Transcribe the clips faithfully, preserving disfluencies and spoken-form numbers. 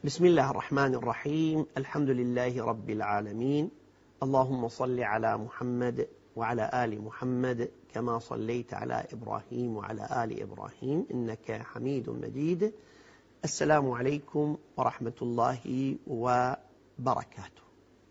بسم الله الرحمن الرحيم. الحمد لله رب العالمين. اللهم صل على محمد وعلى آل محمد كما صليت على إبراهيم وعلى آل إبراهيم إنك حميد مجيد. السلام عليكم ورحمة الله وبركاته.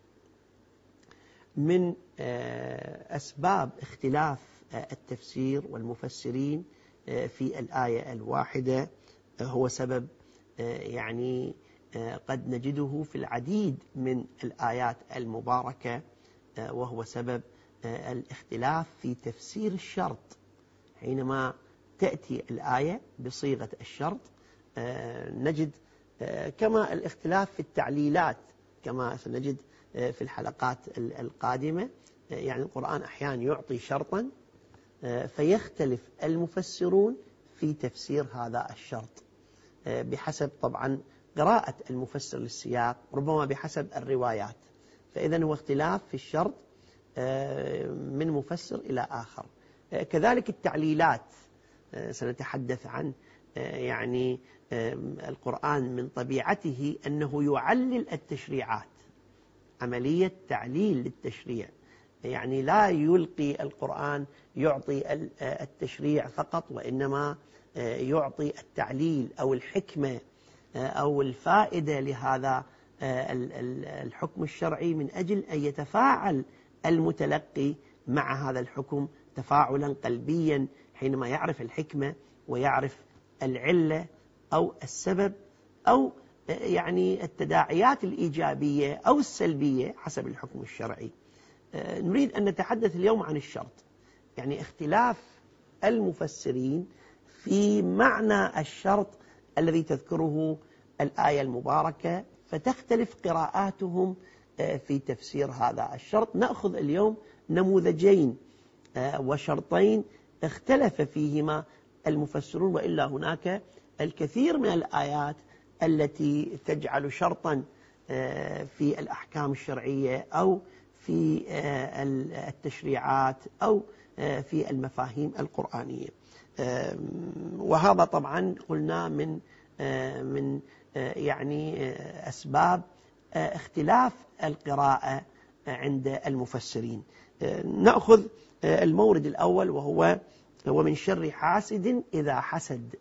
من أسباب اختلاف التفسير والمفسرين في الآية الواحدة هو سبب يعني قد نجده في العديد من الآيات المباركة، وهو سبب الاختلاف في تفسير الشرط. حينما تأتي الآية بصيغة الشرط نجد كما الاختلاف في التعليلات كما سنجد في الحلقات القادمة. يعني القرآن أحيانا يعطي شرطا فيختلف المفسرون في تفسير هذا الشرط بحسب طبعا قراءة المفسر للسياق، ربما بحسب الروايات. فإذا هو اختلاف في الشرط من مفسر إلى آخر. كذلك التعليلات سنتحدث عن يعني القرآن من طبيعته أنه يعلل التشريعات، عملية تعليل للتشريع. يعني لا يلقي القرآن يعطي التشريع فقط، وإنما يعطي التعليل أو الحكمة أو الفائدة لهذا الحكم الشرعي من أجل أن يتفاعل المتلقي مع هذا الحكم تفاعلا قلبيا حينما يعرف الحكمة ويعرف العلة أو السبب أو يعني التداعيات الإيجابية أو السلبية حسب الحكم الشرعي. نريد أن نتحدث اليوم عن الشرط، يعني اختلاف المفسرين في معنى الشرط الذي تذكره الآية المباركة، فتختلف قراءاتهم في تفسير هذا الشرط. نأخذ اليوم نموذجين وشرطين اختلف فيهما المفسرون، وإلا هناك الكثير من الآيات التي تجعل شرطا في الأحكام الشرعية أو في التشريعات أو في المفاهيم القرآنية. وهذا طبعا قلنا من من يعني أسباب اختلاف القراءة عند المفسرين. نأخذ المورد الأول وهو ومن شر حاسد إذا حسد.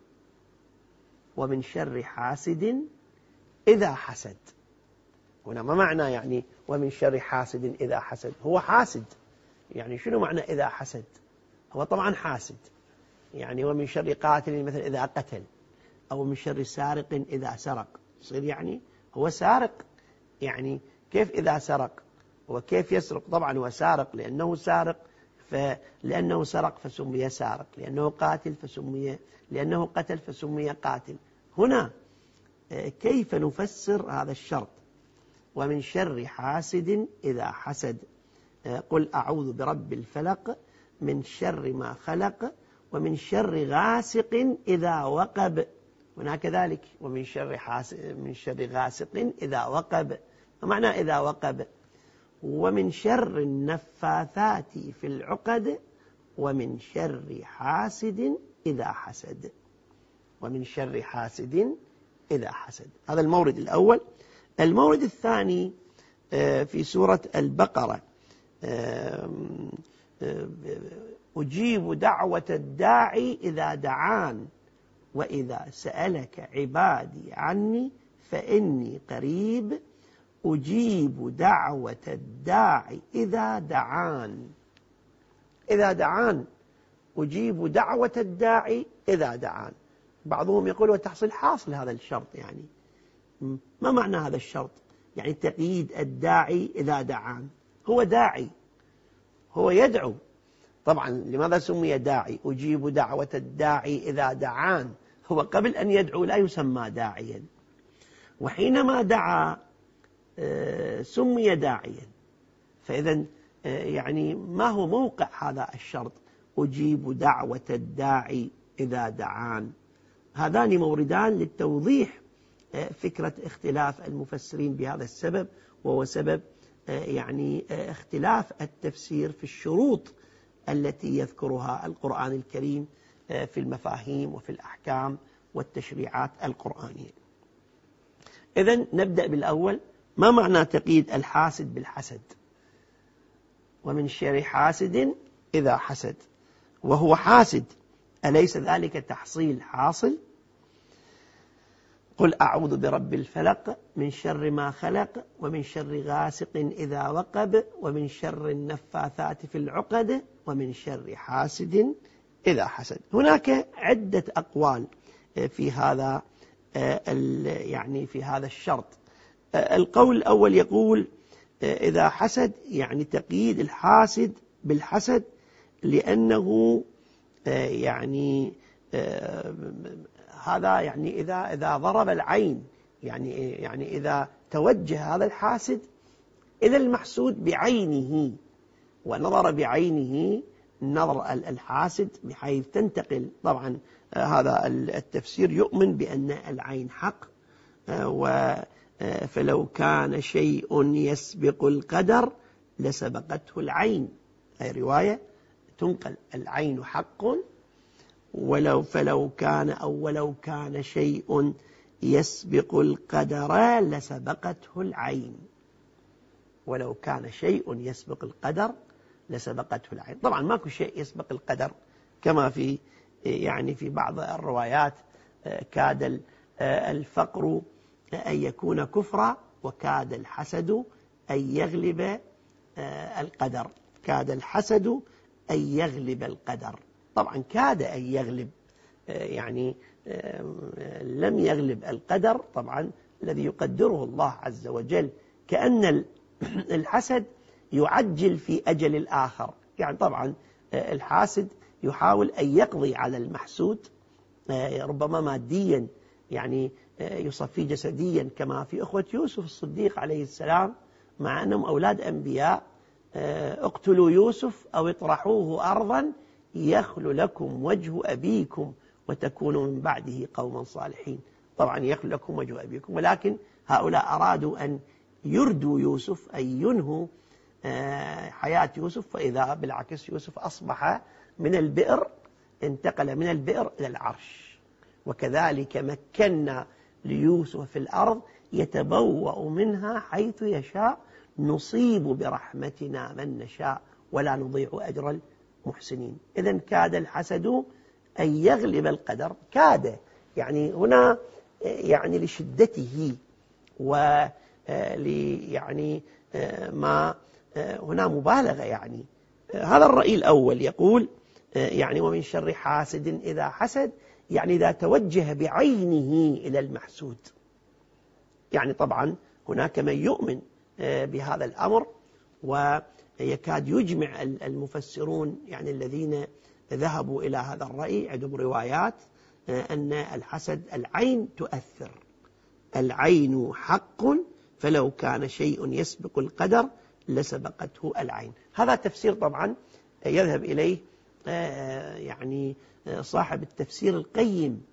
ومن شر حاسد إذا حسد. هنا ما معنى يعني ومن شر حاسد إذا حسد؟ هو حاسد، يعني شنو معنى إذا حسد؟ هو طبعا حاسد، يعني ومن شر قاتل مثلا إذا قتل، أو من شر سارق إذا سرق. يصير يعني هو سارق، يعني كيف إذا سرق؟ وكيف يسرق؟ طبعا هو سارق لأنه سارق، فلأنه سرق فسمي سارق، لأنه قاتل فسمي، لأنه قتل فسمي قاتل. هنا كيف نفسر هذا الشرط؟ ومن شر حاسد إذا حسد. قل أعوذ برب الفلق من شر ما خلق ومن شر غاسق إذا وقب. هنا كذلك ومن شر حاسد من شر غاسق إذا وقب. معنى إذا وقب؟ ومن شر النفاثات في العقد ومن شر حاسد إذا حسد. ومن شر حاسد إذا حسد. هذا المورد الأول. المورد الثاني في سورة البقرة، أجيب دعوة الداعي إذا دعان وإذا سألك عبادي عني فإني قريب أجيب دعوة الداعي إذا دعان. إذا دعان أجيب دعوة الداعي إذا دعان. بعضهم يقول وتحصل حاصل هذا الشرط، يعني ما معنى هذا الشرط؟ يعني تقييد الداعي إذا دعان. هو داعي، هو يدعو. طبعا لماذا سمي داعي؟ أجيب دعوة الداعي إذا دعان. هو قبل أن يدعو لا يسمى داعيا، وحينما دعا سمي داعيا. فإذا يعني ما هو موقع هذا الشرط؟ أجيب دعوة الداعي إذا دعان. هذان موردان للتوضيح فكرة اختلاف المفسرين بهذا السبب، وهو سبب يعني اختلاف التفسير في الشروط التي يذكرها القرآن الكريم في المفاهيم وفي الأحكام والتشريعات القرآنية. إذن نبدأ بالأول. ما معنى تقييد الحاسد بالحسد؟ ومن شر حاسد إذا حسد، وهو حاسد أليس ذلك تحصيل حاصل؟ قل أعوذ برب الفلق من شر ما خلق ومن شر غاسق إذا وقب ومن شر النفاثات في العقد ومن شر حاسد إذا حسد. هناك عدة أقوال في هذا يعني في هذا الشرط. القول الأول يقول إذا حسد يعني تقييد الحاسد بالحسد، لأنه يعني هذا يعني إذا إذا ضرب العين، يعني يعني إذا توجه هذا الحاسد إلى المحسود بعينه ونظر بعينه نظر الحاسد بحيث تنتقل. طبعا هذا التفسير يؤمن بأن العين حق، فلو كان شيء يسبق القدر لسبقته العين. هذه رواية تنقل العين حق ولو فلو كان أو ولو كان شيء يسبق القدر لسبقته العين. ولو كان شيء يسبق القدر لسبقته العين. طبعا ماكو شيء يسبق القدر، كما في يعني في بعض الروايات كاد الفقر أن يكون كفرا وكاد الحسد أن يغلب القدر. كاد الحسد أن يغلب القدر. طبعا كاد أن يغلب، يعني لم يغلب القدر طبعا الذي يقدره الله عز وجل، كأن الحسد يعجل في أجل الآخر. يعني طبعا الحاسد يحاول أن يقضي على المحسود ربما ماديا، يعني يصفي جسديا، كما في أخوة يوسف الصديق عليه السلام مع أنهم أولاد أنبياء. اقتلوا يوسف أو اطرحوه أرضا يخل لكم وجه أبيكم وتكونوا من بعده قوما صالحين. طبعا يخل لكم وجه أبيكم، ولكن هؤلاء أرادوا أن يردوا يوسف، أن ينهوا حياة يوسف، فإذا بالعكس يوسف أصبح من البئر، انتقل من البئر إلى العرش. وكذلك مكنا ليوسف في الأرض يتبوأ منها حيث يشاء نصيب برحمتنا من نشاء ولا نضيع أجر المحسنين. إذن كاد الحسد أن يغلب القدر. كاد يعني هنا يعني لشدته و يعني ما هنا مبالغة. يعني هذا الرأي الأول يقول يعني ومن شر حاسد إذا حسد، يعني إذا توجه بعينه إلى المحسود. يعني طبعا هناك من يؤمن بهذا الأمر، ويكاد يجمع المفسرون يعني الذين ذهبوا إلى هذا الرأي، عندهم روايات أن الحسد العين تؤثر. العين حق فلو كان شيء يسبق القدر لسبقته العين. هذا تفسير طبعا يذهب إليه يعني صاحب التفسير القيم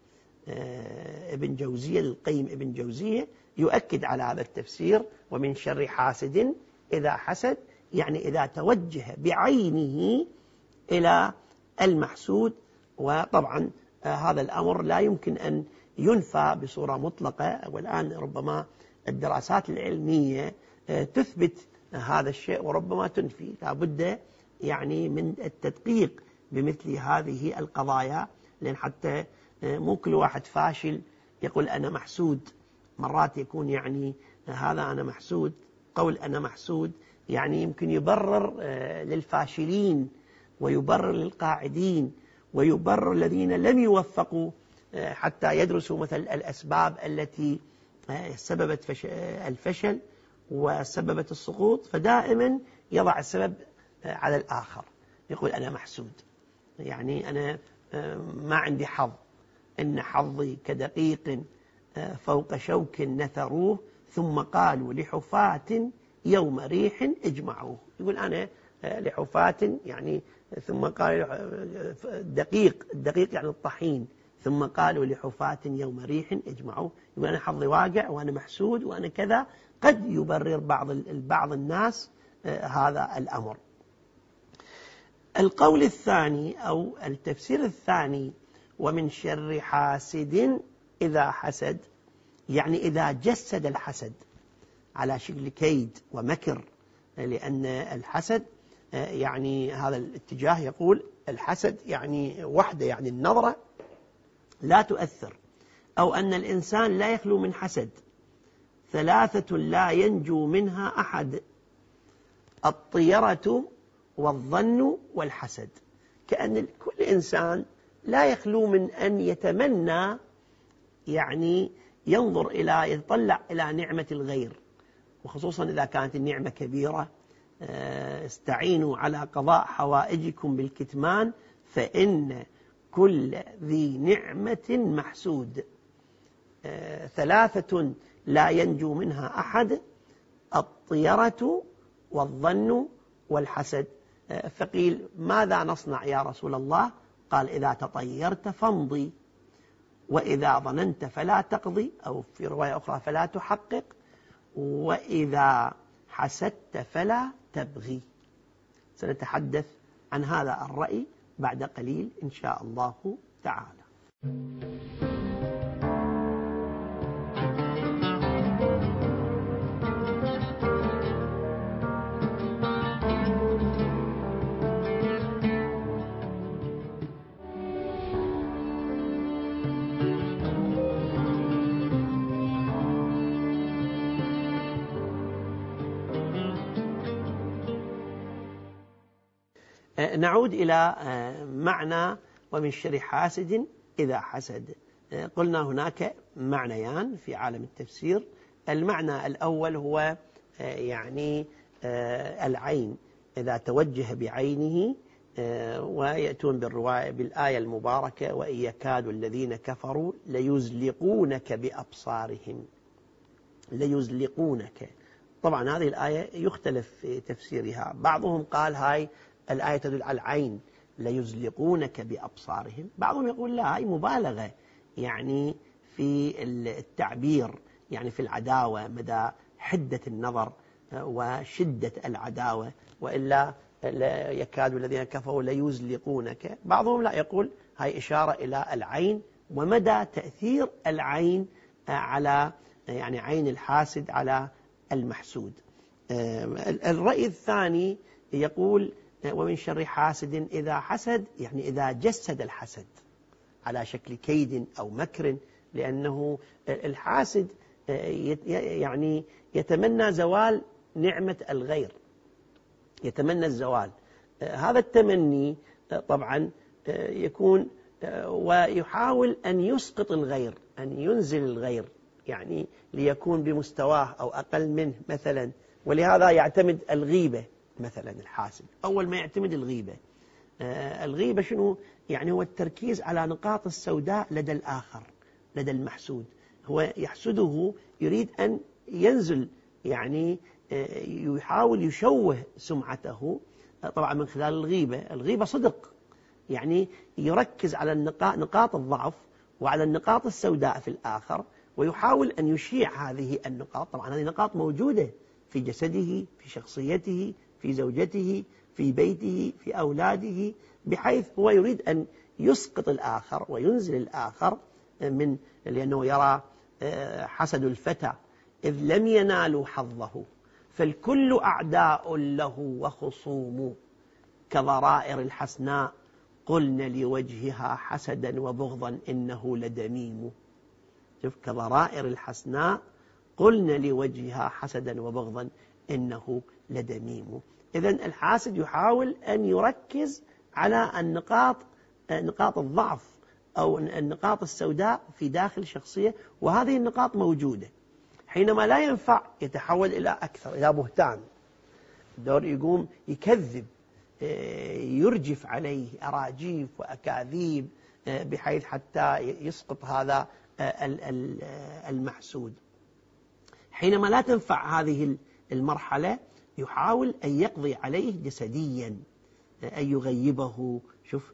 ابن جوزية، القيم ابن جوزية يؤكد على هذا التفسير. ومن شر حاسد إذا حسد، يعني إذا توجه بعينه إلى المحسود. وطبعا هذا الأمر لا يمكن أن ينفى بصورة مطلقة، والآن ربما الدراسات العلمية تثبت هذا الشيء وربما تنفي. لا بد يعني من التدقيق بمثل هذه القضايا، لأن حتى مو كل واحد فاشل يقول أنا محسود. مرات يكون يعني هذا أنا محسود، قول أنا محسود يعني يمكن يبرر للفاشلين ويبرر للقاعدين ويبرر الذين لم يوفقوا حتى يدرسوا مثل الأسباب التي سببت الفشل وسببت السقوط، فدائما يضع السبب على الآخر. يقول أنا محسود، يعني أنا ما عندي حظ، إن حظي كدقيق فوق شوك نثروه ثم قالوا لحفاة يوم ريح اجمعوه. يقول أنا لحفاة يعني ثم قالوا دقيق، الدقيق يعني الطحين، ثم قالوا لحفاة يوم ريح اجمعوه. يقول أنا حظي واقع وأنا محسود وأنا كذا. قد يبرر بعض بعض الناس هذا الأمر. القول الثاني أو التفسير الثاني ومن شر حاسد إذا حسد، يعني إذا جسد الحسد على شكل كيد ومكر، لأن الحسد يعني هذا الاتجاه يقول الحسد يعني وحده، يعني النظرة لا تؤثر، أو أن الإنسان لا يخلو من حسد، ثلاثة لا ينجو منها أحد: الطيرة والظن والحسد. كأن كل إنسان لا يخلو من أن يتمنى، يعني ينظر إلى يتطلع إلى نعمة الغير، وخصوصا إذا كانت النعمة كبيرة. استعينوا على قضاء حوائجكم بالكتمان فإن كل ذي نعمة محسود. ثلاثة لا ينجو منها أحد: الطيرة والظن والحسد. فقيل ماذا نصنع يا رسول الله؟ قال إذا تطيرت فامضي، وإذا ظننت فلا تقضي، أو في رواية أخرى فلا تحقق، وإذا حسدت فلا تبغي. سنتحدث عن هذا الرأي بعد قليل إن شاء الله تعالى. نعود إلى معنى ومن شر حاسد إذا حسد. قلنا هناك معنيان في عالم التفسير. المعنى الأول هو يعني العين، إذا توجه بعينه، ويأتون بالرواية بالآية المباركة: وإن يكاد الذين كفروا ليزلقونك بأبصارهم. ليزلقونك، طبعا هذه الآية يختلف في تفسيرها. بعضهم قال هاي الآية تدل على العين، ليزلقونك بأبصارهم. بعضهم يقول لا، هاي مبالغة يعني في التعبير، يعني في العداوة، مدى حدة النظر وشدة العداوة، وإلا لا يكاد الذين كفروا ليزلقونك. بعضهم لا، يقول هاي إشارة إلى العين ومدى تأثير العين على يعني عين الحاسد على المحسود. الرأي الثاني يقول ومن شر حاسد إذا حسد، يعني إذا جسد الحسد على شكل كيد أو مكر، لأنه الحاسد يعني يتمنى زوال نعمة الغير، يتمنى الزوال. هذا التمني طبعا يكون ويحاول أن يسقط الغير، أن ينزل الغير، يعني ليكون بمستواه أو أقل منه مثلا. ولهذا يعتمد الغيبة مثلا. الحاسد أول ما يعتمد الغيبة. آه الغيبة شنو؟ يعني هو التركيز على نقاط السوداء لدى الآخر، لدى المحسود. هو يحسده، يريد أن ينزل، يعني آه يحاول يشوه سمعته، آه طبعا من خلال الغيبة. الغيبة صدق، يعني يركز على النقاط نقاط الضعف وعلى النقاط السوداء في الآخر، ويحاول أن يشيع هذه النقاط. طبعا هذه نقاط موجودة في جسده، في شخصيته، في زوجته، في بيته، في أولاده، بحيث هو يريد أن يسقط الآخر وينزل الآخر من، لأنه يرى حسد الفتى إذ لم ينالوا حظه فالكل أعداء له وخصوم، كضرائر الحسناء قلن لوجهها حسدا وبغضا إنه لدميم. شوف، كضرائر الحسناء قلن لوجهها حسدا وبغضا إنه لدميم. إذن الحاسد يحاول أن يركز على النقاط نقاط الضعف أو النقاط السوداء في داخل الشخصية، وهذه النقاط موجودة. حينما لا ينفع يتحول إلى أكثر، إلى بهتان، دور يقوم يكذب، يرجف عليه أراجيف وأكاذيب بحيث حتى يسقط هذا المحسود. حينما لا تنفع هذه المرحلة يحاول أن يقضي عليه جسديا، أن يغيبه. شوف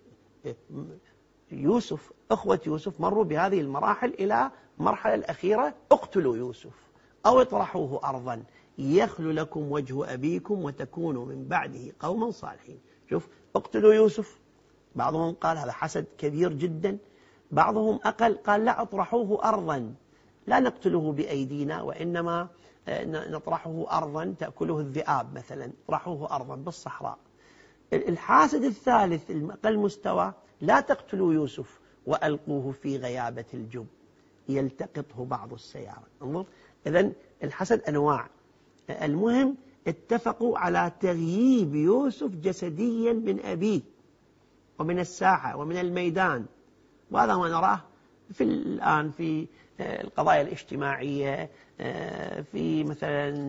يوسف، أخوة يوسف مروا بهذه المراحل إلى مرحلة الأخيرة: اقتلوا يوسف أو اطرحوه أرضا يخلو لكم وجه أبيكم وتكونوا من بعده قوما صالحين. شوف، اقتلوا يوسف. بعضهم قال هذا حسد كبير جدا، بعضهم أقل قال لا، اطرحوه أرضا لا نقتله بأيدينا، وإنما نطرحه أرضا تأكله الذئاب مثلا، نطرحه أرضا بالصحراء. الحاسد الثالث الأقل مستوى: لا تقتلوا يوسف وألقوه في غيابة الجب يلتقطه بعض السيارة. انظر، إذن الحسد أنواع. المهم اتفقوا على تغييب يوسف جسديا من أبيه ومن الساحة ومن الميدان، وهذا ما نراه في الآن في القضايا الاجتماعية، في مثلا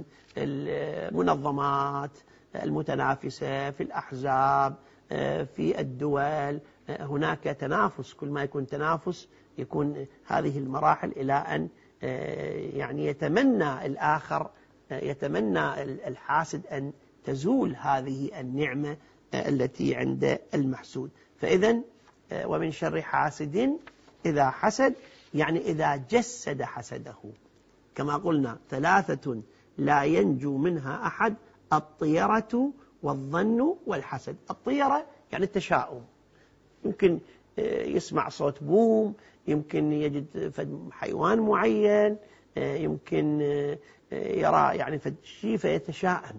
المنظمات المتنافسة، في الأحزاب، في الدول. هناك تنافس، كل ما يكون تنافس يكون هذه المراحل إلى أن يعني يتمنى الآخر، يتمنى الحاسد أن تزول هذه النعمة التي عند المحسود. فإذن ومن شر حاسد إذا حسد، يعني إذا جسد حسده. كما قلنا ثلاثة لا ينجو منها أحد: الطيرة والظن والحسد. الطيرة يعني التشاؤم، يمكن يسمع صوت بوم، يمكن يجد حيوان معين، يمكن يرى يعني شيء فيتشاءم.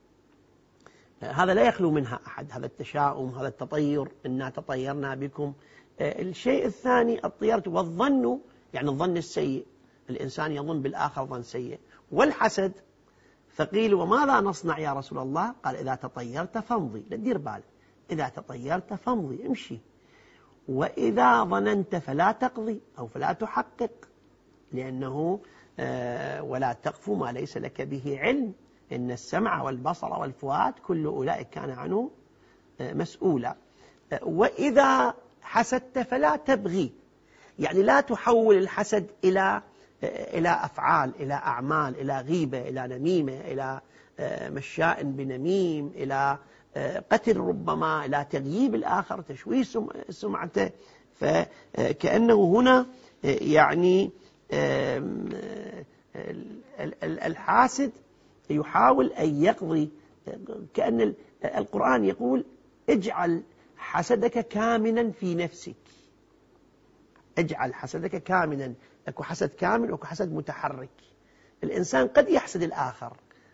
هذا لا يخلو منها أحد، هذا التشاؤم، هذا التطير، إنا تطيرنا بكم. الشيء الثاني الطيرة والظن، يعني الظن السيء، الإنسان يظن بالآخر ظن سيء. والحسد، فقيل وماذا نصنع يا رسول الله؟ قال إذا تطيرت فامضي، لا تدير بالك، إذا تطيرت فامضي، امشي. وإذا ظننت فلا تقضي أو فلا تحقق، لأنه ولا تقف ما ليس لك به علم، إن السمع والبصر والفؤاد كل أولئك كان عنه مسؤولا. وإذا حسدت فلا تبغي، يعني لا تحول الحسد إلى إلى أفعال، إلى أعمال، إلى غيبة، إلى نميمة، إلى مشاء بنميم، إلى قتل ربما، إلى تغييب الآخر، تشويه سمعته. فكأنه هنا يعني الحاسد يحاول أن يقضي، كأن القرآن يقول اجعل حسدك كامنا في نفسك، اجعل حسدك كامنا. اكو حسد كامل واكو حسد متحرك. الإنسان قد يحسد الآخر،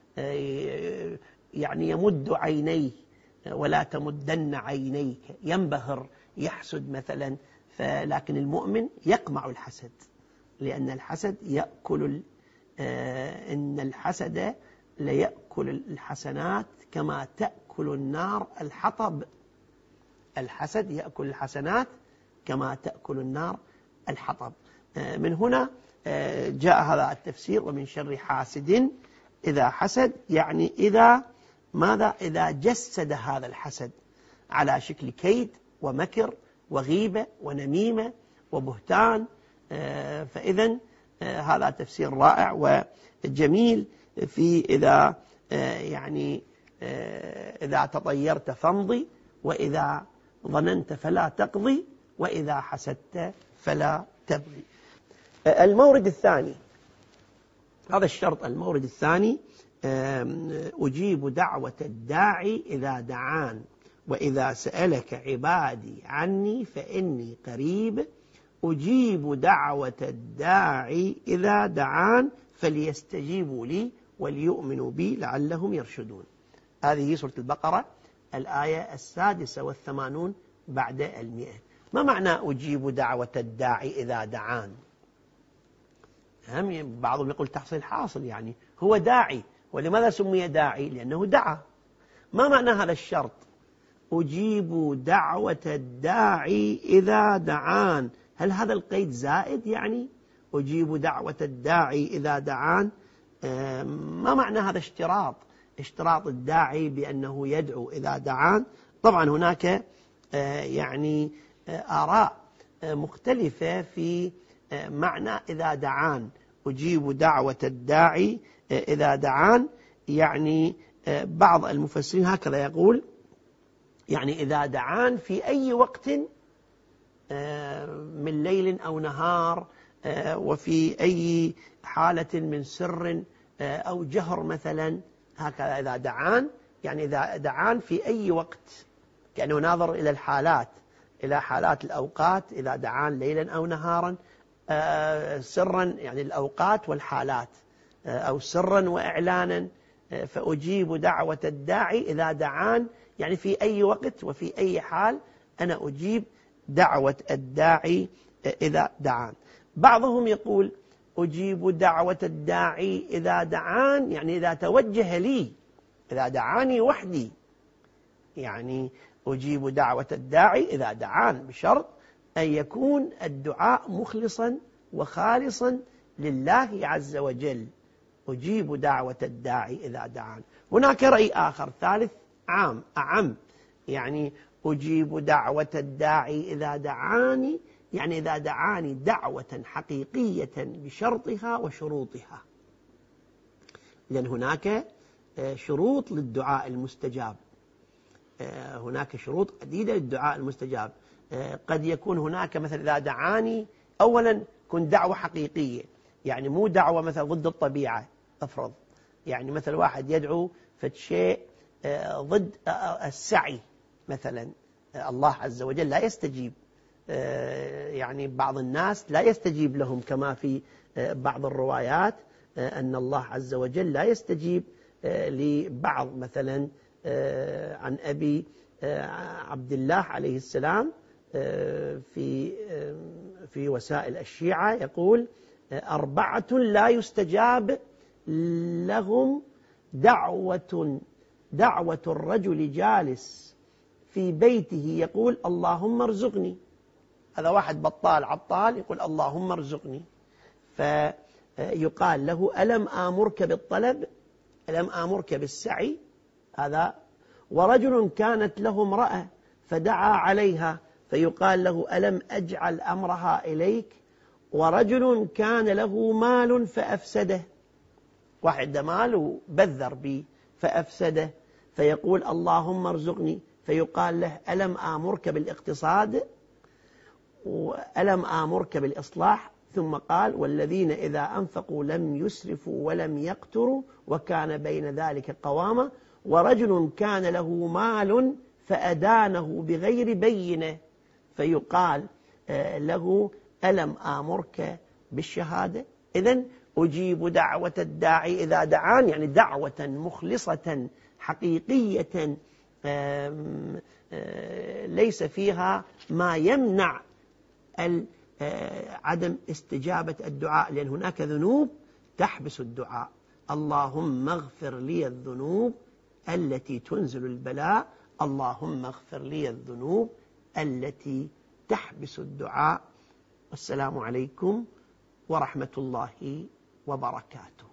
يعني يمد عينيه ولا تمدن عينيك، ينبهر، يحسد مثلا. لكن المؤمن يقمع الحسد، لأن الحسد يأكل، إن الحسد ليأكل الحسنات كما تأكل النار الحطب. الحسد يأكل الحسنات كما تأكل النار الحطب. من هنا جاء هذا التفسير: ومن شر حاسد إذا حسد، يعني إذا ماذا؟ إذا جسد هذا الحسد على شكل كيد ومكر وغيبة ونميمة وبهتان. فإذن هذا تفسير رائع وجميل في إذا يعني إذا تطيرت فامضي، وإذا ظننت فلا تقضي، وإذا حسدت فلا تبغي. المورد الثاني، هذا الشرط، المورد الثاني: أجيب دعوة الداعي إذا دعان، وإذا سألك عبادي عني فإني قريب، أجيب دعوة الداعي إذا دعان فليستجيبوا لي وليؤمنوا بي لعلهم يرشدون. هذه سورة البقرة الآية السادسة والثمانون بعد المئة. ما معنى أجيب دعوة الداعي إذا دعان؟ بعضهم يقول تحصيل حاصل، يعني هو داعي. ولماذا سمي داعي؟ لأنه دعا. ما معنى هذا الشرط؟ أجيب دعوة الداعي إذا دعان، هل هذا القيد زائد؟ يعني أجيب دعوة الداعي إذا دعان، ما معنى هذا اشتراط؟ اشتراط الداعي بأنه يدعو إذا دعان. طبعا هناك يعني آراء مختلفة في معنى إذا دعان. أجيب دعوة الداعي إذا دعان، يعني بعض المفسرين هكذا يقول: يعني إذا دعان في أي وقت من ليل أو نهار، وفي أي حالة من سر أو جهر مثلا، هكذا إذا دعان، يعني إذا دعان في أي وقت، كأنه ناظر إلى الحالات، إلى حالات الأوقات، إذا دعان ليلا أو نهارا سرا يعني الأوقات والحالات، أو سرا وإعلانا، فأجيب دعوة الداعي إذا دعان، يعني في أي وقت وفي أي حال أنا أجيب دعوة الداعي إذا دعان. بعضهم يقول أجيب دعوة الداعي إذا دعان، يعني إذا توجه لي، إذا دعاني وحدي، يعني أجيب دعوة الداعي إذا دعان، بشرط أن يكون الدعاء مخلصا وخالصا لله عز وجل. أجيب دعوة الداعي إذا دعان. هناك رأي آخر ثالث عام أعم، يعني أجيب دعوة الداعي إذا دعاني، يعني إذا دعاني دعوة حقيقية بشرطها وشروطها، لأن هناك شروط للدعاء المستجاب، هناك شروط عديدة للدعاء المستجاب. قد يكون هناك مثلا إذا دعاني أولا كن دعوة حقيقية، يعني مو دعوة مثلا ضد الطبيعة. أفرض يعني مثل واحد يدعو فشيء ضد السعي مثلا، الله عز وجل لا يستجيب، يعني بعض الناس لا يستجيب لهم، كما في بعض الروايات أن الله عز وجل لا يستجيب لبعض، مثلا عن أبي عبد الله عليه السلام في في وسائل الشيعة يقول أربعة لا يستجاب لهم دعوة دعوة الرجل جالس في بيته يقول اللهم ارزقني. هذا واحد بطال عطال يقول اللهم ارزقني، فيقال له ألم آمرك بالطلب، ألم آمرك بالسعي؟ هذا. ورجل كانت له امرأة فدعا عليها فيقال له ألم أجعل أمرها إليك؟ ورجل كان له مال فأفسده، واحد مال وبذر به فأفسده، فيقول اللهم ارزقني، فيقال له ألم آمرك بالاقتصاد؟ وألم آمرك بالإصلاح؟ ثم قال والذين إذا أنفقوا لم يسرفوا ولم يقتروا وكان بين ذلك قواما. ورجل كان له مال فأدانه بغير بينه، فيقال له ألم آمرك بالشهادة؟ إذن أجيب دعوة الداعي إذا دعان، يعني دعوة مخلصة حقيقية ليس فيها ما يمنع عدم استجابة الدعاء، لأن هناك ذنوب تحبس الدعاء. اللهم اغفر لي الذنوب التي تنزل البلاء، اللهم اغفر لي الذنوب التي تحبس الدعاء. والسلام عليكم ورحمة الله وبركاته.